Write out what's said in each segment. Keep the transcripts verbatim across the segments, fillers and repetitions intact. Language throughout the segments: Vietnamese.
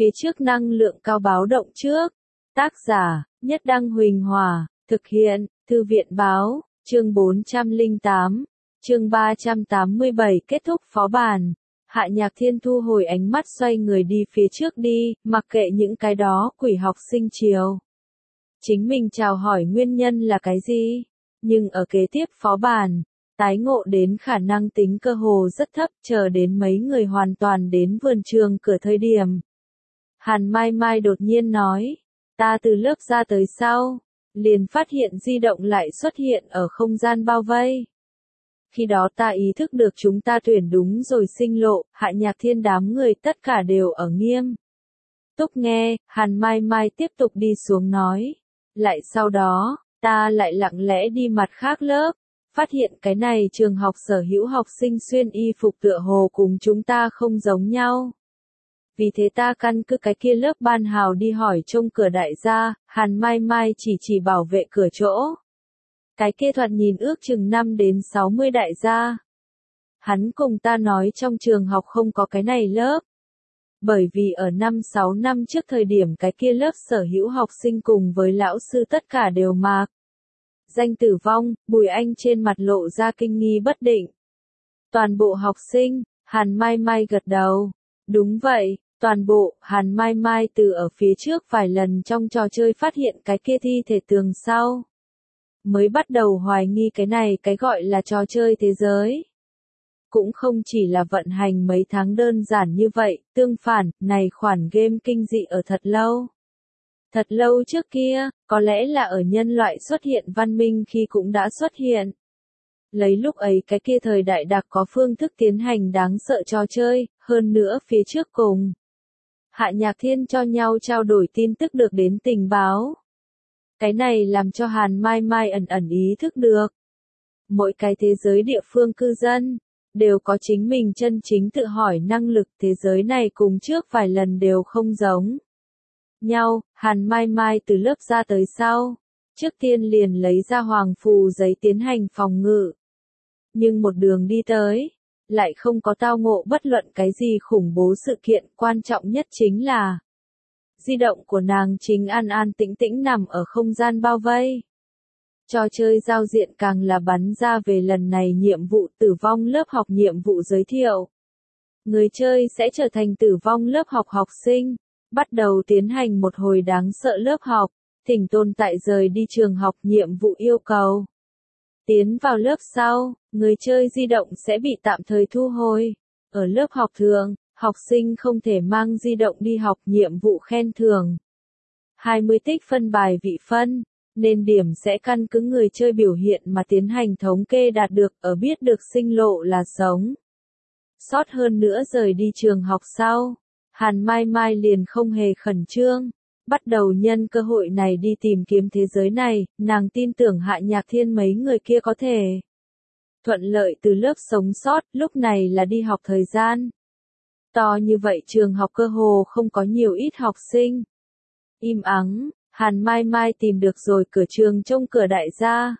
Phía trước năng lượng cao báo động trước. Tác giả, Nhất Đăng Huỳnh Hòa, thực hiện, Thư viện Báo, chương bốn trăm lẻ tám, chương ba trăm tám mươi bảy kết thúc phó bản. Hạ Nhạc Thiên thu hồi ánh mắt xoay người đi phía trước đi, mặc kệ những cái đó quỷ học sinh chiều. Chính mình chào hỏi nguyên nhân là cái gì? Nhưng ở kế tiếp phó bản, tái ngộ đến khả năng tính cơ hồ rất thấp, chờ đến mấy người hoàn toàn đến vườn trường cửa thời điểm. Hàn Mai Mai đột nhiên nói, ta từ lớp ra tới sau, liền phát hiện di động lại xuất hiện ở không gian bao vây. Khi đó ta ý thức được chúng ta tuyển đúng rồi sinh lộ, Hạ Nhạc Thiên đám người tất cả đều ở nghiêm túc nghe, Hàn Mai Mai tiếp tục đi xuống nói. Lại sau đó, ta lại lặng lẽ đi mặt khác lớp, phát hiện cái này trường học sở hữu học sinh xuyên y phục tựa hồ cùng chúng ta không giống nhau. Vì thế ta căn cứ cái kia lớp ban hào đi hỏi trông cửa đại gia, Hàn Mai Mai chỉ chỉ bảo vệ cửa chỗ. Cái kia thoạt nhìn ước chừng năm đến sáu mươi đại gia. Hắn cùng ta nói trong trường học không có cái này lớp. Bởi vì ở năm sáu năm trước thời điểm cái kia lớp sở hữu học sinh cùng với lão sư tất cả đều mạc danh tử vong, Bùi Anh trên mặt lộ ra kinh nghi bất định. Toàn bộ học sinh, Hàn Mai Mai gật đầu. Đúng vậy, toàn bộ, Hàn Mai Mai từ ở phía trước vài lần trong trò chơi phát hiện cái kia thi thể tường sau. Mới bắt đầu hoài nghi cái này cái gọi là trò chơi thế giới. Cũng không chỉ là vận hành mấy tháng đơn giản như vậy, tương phản, này khoản game kinh dị ở thật lâu. Thật lâu trước kia, có lẽ là ở nhân loại xuất hiện văn minh khi cũng đã xuất hiện. Lấy lúc ấy cái kia thời đại đặc có phương thức tiến hành đáng sợ trò chơi, hơn nữa phía trước cùng. Hạ Nhạc Thiên cho nhau trao đổi tin tức được đến tình báo. Cái này làm cho Hàn Mai Mai ẩn ẩn ý thức được. Mỗi cái thế giới địa phương cư dân, đều có chính mình chân chính tự hỏi năng lực thế giới này cùng trước vài lần đều không giống nhau. Hàn Mai Mai từ lớp ra tới sau, trước tiên liền lấy ra hoàng phù giấy tiến hành phòng ngự. Nhưng một đường đi tới, lại không có tao ngộ bất luận cái gì khủng bố sự kiện, quan trọng nhất chính là di động của nàng chính an an tĩnh tĩnh nằm ở không gian bao vây. Trò chơi giao diện càng là bắn ra về lần này nhiệm vụ tử vong lớp học nhiệm vụ giới thiệu. Người chơi sẽ trở thành tử vong lớp học học sinh, bắt đầu tiến hành một hồi đáng sợ lớp học, thỉnh tồn tại rời đi trường học nhiệm vụ yêu cầu. Tiến vào lớp sau, người chơi di động sẽ bị tạm thời thu hồi. Ở lớp học thường, học sinh không thể mang di động đi học nhiệm vụ khen thưởng. hai mươi tích phân bài vị phân, nên điểm sẽ căn cứ người chơi biểu hiện mà tiến hành thống kê đạt được ở biết được sinh lộ là sống. Sót hơn nữa rời đi trường học sau, Hàn Mai Mai liền không hề khẩn trương. Bắt đầu nhân cơ hội này đi tìm kiếm thế giới này, nàng tin tưởng Hạ Nhạc Thiên mấy người kia có thể thuận lợi từ lớp sống sót, lúc này là đi học thời gian. To như vậy trường học cơ hồ không có nhiều ít học sinh. Im ắng, Hàn Mai Mai tìm được rồi cửa trường trông cửa đại gia.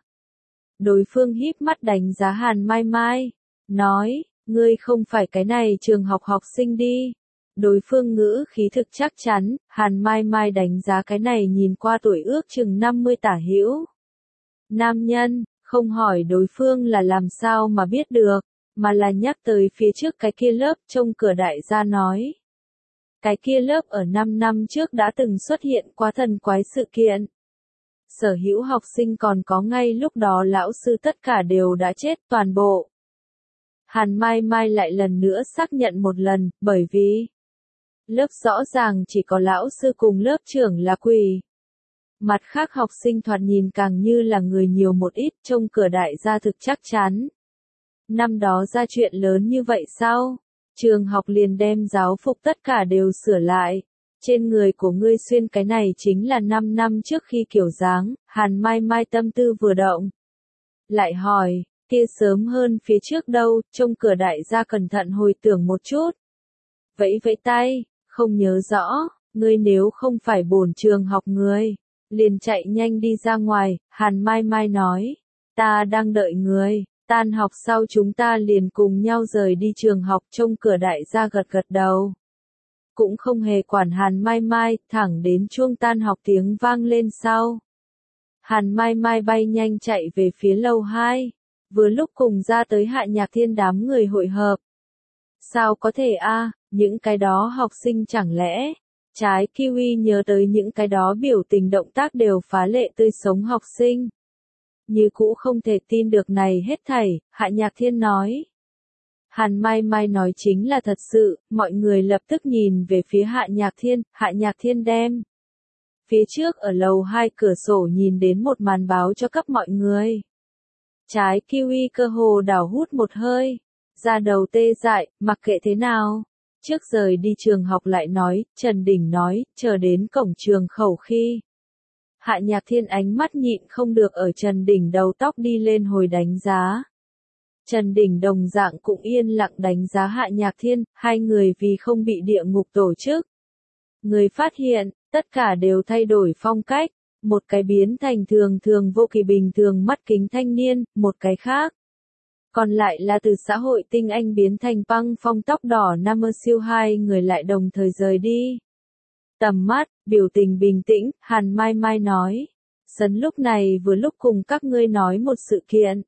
Đối phương híp mắt đánh giá Hàn Mai Mai, nói, ngươi không phải cái này trường học học sinh đi. Đối phương ngữ khí thực chắc chắn, Hàn Mai Mai đánh giá cái này nhìn qua tuổi ước chừng năm mươi tả hữu. Nam nhân, không hỏi đối phương là làm sao mà biết được, mà là nhắc tới phía trước cái kia lớp trông cửa đại gia nói. Cái kia lớp ở năm năm trước đã từng xuất hiện qua thần quái sự kiện. Sở hữu học sinh còn có ngay lúc đó lão sư tất cả đều đã chết toàn bộ. Hàn Mai Mai lại lần nữa xác nhận một lần, bởi vì lớp rõ ràng chỉ có lão sư cùng lớp trưởng là quỷ. Mặt khác học sinh thoạt nhìn càng như là người nhiều một ít, trông cửa đại gia thực chắc chắn. Năm đó ra chuyện lớn như vậy sao? Trường học liền đem giáo phục tất cả đều sửa lại. Trên người của ngươi xuyên cái này chính là năm năm trước khi kiểu dáng, Hàn Mai Mai tâm tư vừa động. Lại hỏi, kia sớm hơn phía trước đâu, trông cửa đại gia cẩn thận hồi tưởng một chút. Vẫy vẫy tay, không nhớ rõ, ngươi nếu không phải bổn trường học người, liền chạy nhanh đi ra ngoài, Hàn Mai Mai nói, ta đang đợi người, tan học sau chúng ta liền cùng nhau rời đi trường học, trông cửa đại gia gật gật đầu. cũng không hề quản Hàn Mai Mai, thẳng đến chuông tan học tiếng vang lên sau. Hàn Mai Mai bay nhanh chạy về phía lầu hai, vừa lúc cùng ra tới Hạ Nhạc Thiên đám người hội hợp. Sao có thể a, những cái đó học sinh chẳng lẽ? Trái Kiwi nhớ tới những cái đó biểu tình động tác đều phá lệ tươi sống học sinh. Như cũ không thể tin được này hết thảy, Hạ Nhạc Thiên nói. Hàn Mai Mai nói chính là thật sự, mọi người lập tức nhìn về phía Hạ Nhạc Thiên, Hạ Nhạc Thiên đem. Phía trước ở lầu hai cửa sổ nhìn đến một màn báo cho cấp mọi người. Trái Kiwi cơ hồ đảo hút một hơi, da đầu tê dại, mặc kệ thế nào. Trước rời đi trường học lại nói, Trần Đình nói, chờ đến cổng trường khẩu khi. Hạ Nhạc Thiên ánh mắt nhịn không được ở Trần Đình đầu tóc đi lên hồi đánh giá. Trần Đình đồng dạng cũng yên lặng đánh giá Hạ Nhạc Thiên, hai người vì không bị địa ngục tổ chức. Người phát hiện, tất cả đều thay đổi phong cách, một cái biến thành thường thường vô kỳ bình thường mắt kính thanh niên, một cái khác. Còn lại là từ xã hội tinh anh biến thành băng phong tóc đỏ Nam siêu hai người lại đồng thời rời đi. Tầm mắt, biểu tình bình tĩnh, Hàn Mai Mai nói. Sấn lúc này vừa lúc cùng các ngươi nói một sự kiện.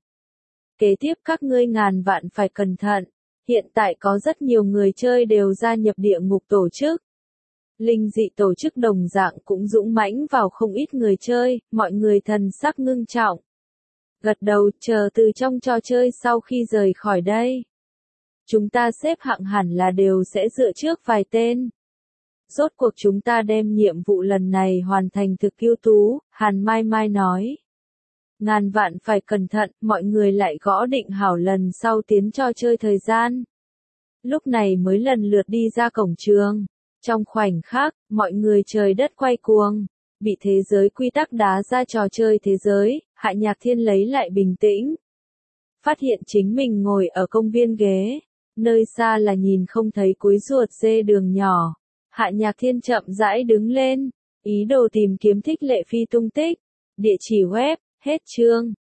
Kế tiếp các ngươi ngàn vạn phải cẩn thận, hiện tại có rất nhiều người chơi đều gia nhập địa ngục tổ chức. Linh dị tổ chức đồng dạng cũng dũng mãnh vào không ít người chơi, mọi người thần sắc ngưng trọng. Gật đầu, chờ từ trong trò chơi sau khi rời khỏi đây. Chúng ta xếp hạng hẳn là đều sẽ dựa trước vài tên. Rốt cuộc chúng ta đem nhiệm vụ lần này hoàn thành thực ưu tú, Hàn Mai Mai nói. Ngàn vạn phải cẩn thận, mọi người lại gõ định hảo lần sau tiến trò chơi thời gian. Lúc này mới lần lượt đi ra cổng trường. Trong khoảnh khắc, mọi người trời đất quay cuồng, bị thế giới quy tắc đá ra trò chơi thế giới, Hạ Nhạc Thiên lấy lại bình tĩnh. Phát hiện chính mình ngồi ở công viên ghế, nơi xa là nhìn không thấy cuối ruột dê đường nhỏ. Hạ Nhạc Thiên chậm rãi đứng lên, ý đồ tìm kiếm Thích Lệ Phi tung tích. Địa chỉ web, hết chương.